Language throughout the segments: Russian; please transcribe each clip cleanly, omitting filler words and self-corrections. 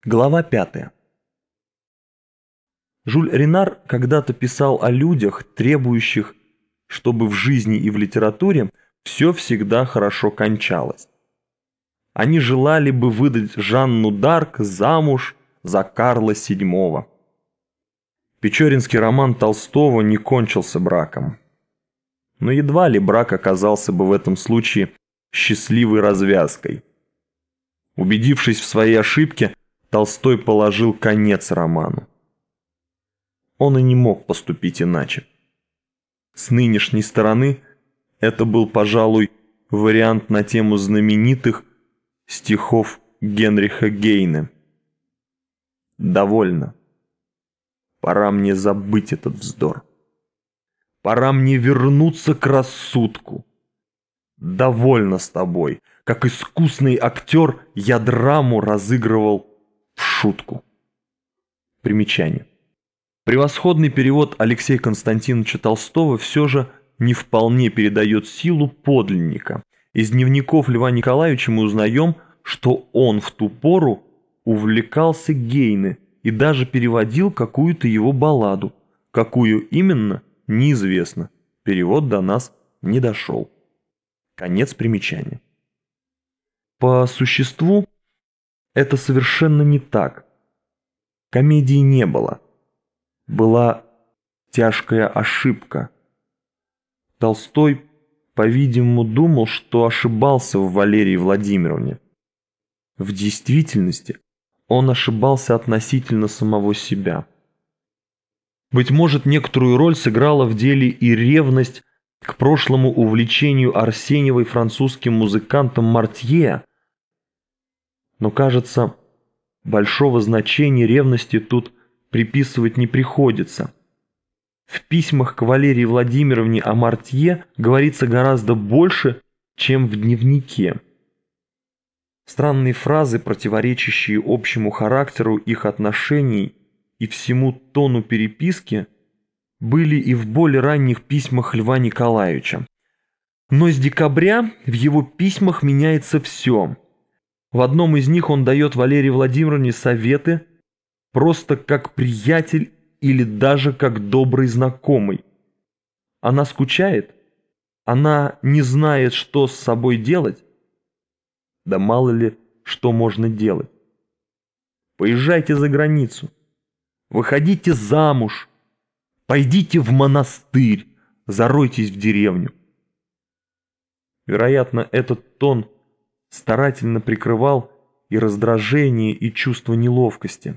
Глава 5. Жюль Ренар когда-то писал о людях, требующих, чтобы в жизни и в литературе все всегда хорошо кончалось. Они желали бы выдать Жанну д'Арк замуж за Карла VII. Печоринский роман Толстого не кончился браком. Но едва ли брак оказался бы в этом случае счастливой развязкой. Убедившись в своей ошибке, Толстой положил конец роману. Он и не мог поступить иначе. С нынешней стороны это был, пожалуй, вариант на тему знаменитых стихов Генриха Гейне. «Довольно. Пора мне забыть этот вздор. Пора мне вернуться к рассудку. Довольно с тобой. Как искусный актер я драму разыгрывал в шутку». Примечание. Превосходный перевод Алексея Константиновича Толстого все же не вполне передает силу подлинника. Из дневников Льва Николаевича мы узнаем, что он в ту пору увлекался Гейне и даже переводил какую-то его балладу. Какую именно, неизвестно. Перевод до нас не дошел. Конец примечания. По существу это совершенно не так. Комедии не было. Была тяжкая ошибка. Толстой, по-видимому, думал, что ошибался в Валерии Владимировне. В действительности он ошибался относительно самого себя. Быть может, некоторую роль сыграла в деле и ревность к прошлому увлечению Арсеньевой французским музыкантом Мартье, но, кажется, большого значения ревности тут приписывать не приходится. В письмах к Валерии Владимировне о Мартье говорится гораздо больше, чем в дневнике. Странные фразы, противоречащие общему характеру их отношений и всему тону переписки, были и в более ранних письмах Льва Николаевича. Но с декабря в его письмах меняется все. В одном из них он дает Валерии Владимировне советы, просто как приятель или даже как добрый знакомый. Она скучает? Она не знает, что с собой делать? Да мало ли, что можно делать. Поезжайте за границу. Выходите замуж. Пойдите в монастырь. Заройтесь в деревню. Вероятно, этот тон старательно прикрывал и раздражение, и чувство неловкости.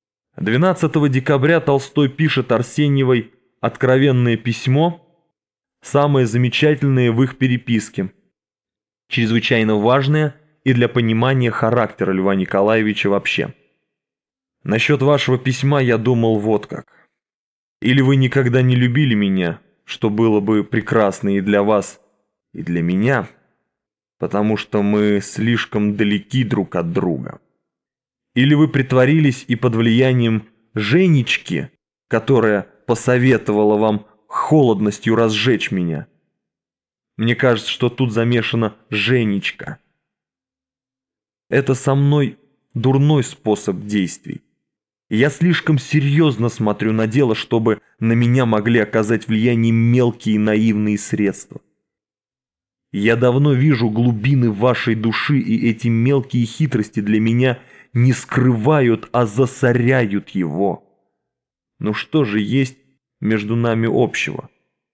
12 декабря Толстой пишет Арсеньевой откровенное письмо, самое замечательное в их переписке, чрезвычайно важное и для понимания характера Льва Николаевича вообще. Насчет вашего письма я думал вот как. Или вы никогда не любили меня, что было бы прекрасно и для вас, и для меня, потому что мы слишком далеки друг от друга. Или вы притворились и под влиянием Женечки, которая посоветовала вам холодностью разжечь меня. Мне кажется, что тут замешана Женечка. Это со мной дурной способ действий. Я слишком серьезно смотрю на дело, чтобы на меня могли оказать влияние мелкие наивные средства. Я давно вижу глубины вашей души, и эти мелкие хитрости для меня не скрывают, а засоряют его. Но что же есть между нами общего?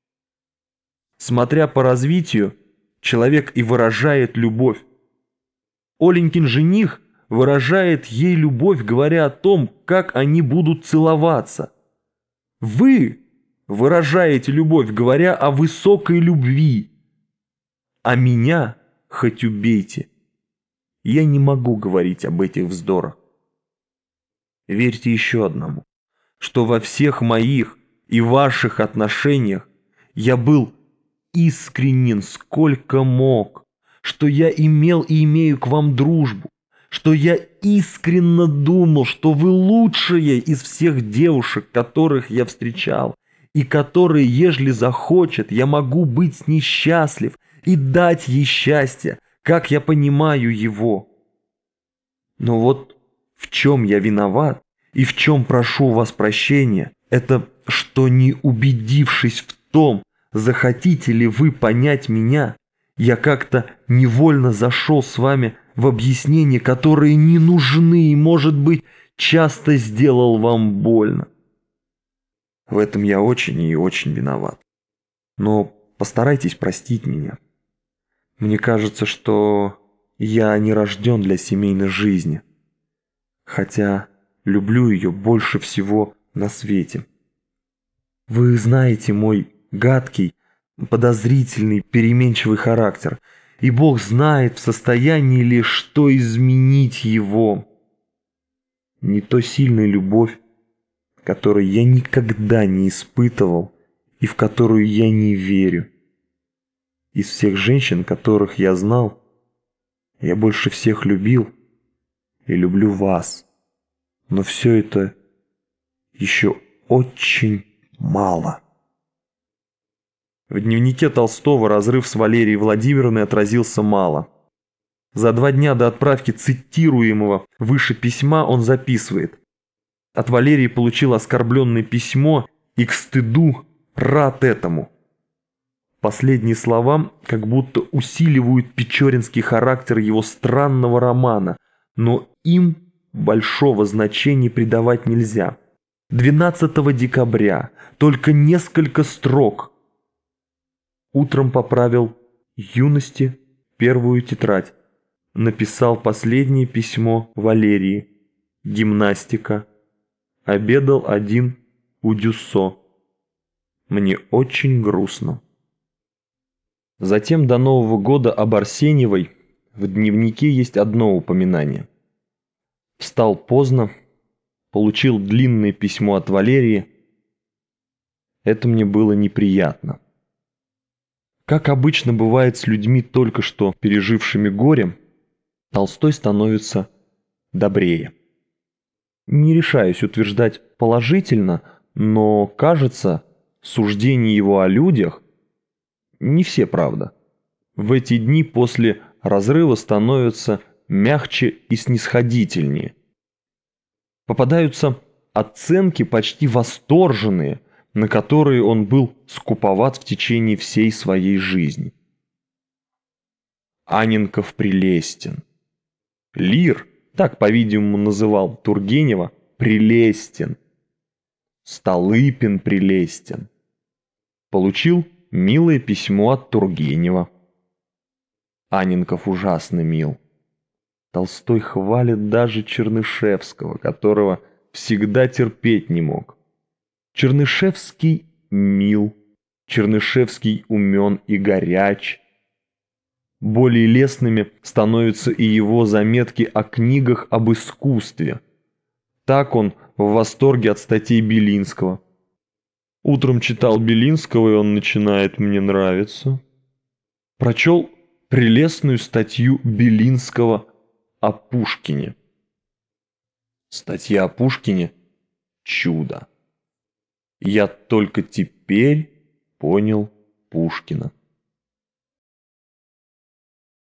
Смотря по развитию, человек и выражает любовь. Оленькин жених выражает ей любовь, говоря о том, как они будут целоваться. Вы выражаете любовь, говоря о высокой любви. А меня хоть убейте. Я не могу говорить об этих вздорах. Верьте еще одному, что во всех моих и ваших отношениях я был искренен сколько мог, что я имел и имею к вам дружбу, что я искренне думал, что вы лучшая из всех девушек, которых я встречал, и которые, ежели захочет, я могу быть с ней счастлив и дать ей счастье, как я понимаю его. Но вот В чем я виноват и в чем прошу у вас прощения, это что, не убедившись в том, захотите ли вы понять меня, я как-то невольно зашел с вами в объяснения, которые не нужны и, может быть, часто сделал вам больно. В этом я очень и очень виноват. Но постарайтесь простить меня. Мне кажется, что я не рожден для семейной жизни, хотя люблю ее больше всего на свете. Вы знаете мой гадкий, подозрительный, переменчивый характер, и Бог знает, в состоянии ли что изменить его. Не то сильная любовь, которой я никогда не испытывал и в которую я не верю. Из всех женщин, которых я знал, я больше всех любил и люблю вас. Но все это еще очень мало. В дневнике Толстого разрыв с Валерией Владимировной отразился мало. За 2 дня до отправки цитируемого выше письма он записывает: «От Валерии получил оскорбленное письмо и к стыду рад этому». Последние слова как будто усиливают печоринский характер его странного романа, но им большого значения придавать нельзя. 12 декабря, только несколько строк. Утром поправил «Юности» первую тетрадь. Написал последнее письмо Валерии. Гимнастика. Обедал один у Дюссо. Мне очень грустно. Затем до Нового года об Арсеньевой в дневнике есть одно упоминание. Встал поздно, получил длинное письмо от Валерии. Это мне было неприятно. Как обычно бывает с людьми, только что пережившими горе, Толстой становится добрее. Не решаюсь утверждать положительно, но, кажется, суждения его о людях не все правда. В эти дни после разрыва становятся мягче и снисходительнее. Попадаются оценки почти восторженные, на которые он был скуповат в течение всей своей жизни. Анненков прелестен. Лир, так, по-видимому, называл Тургенева, прелестен. Столыпин прелестен. Получил милое письмо от Тургенева. Анненков ужасно мил. Толстой хвалит даже Чернышевского, которого всегда терпеть не мог. Чернышевский мил, Чернышевский умен и горяч. Более лестными становятся и его заметки о книгах об искусстве. Так он в восторге от статей Белинского. Утром читал Белинского, и он начинает мне нравиться. Прочел прелестную статью Белинского о Пушкине. Статья о Пушкине – чудо. Я только теперь понял Пушкина.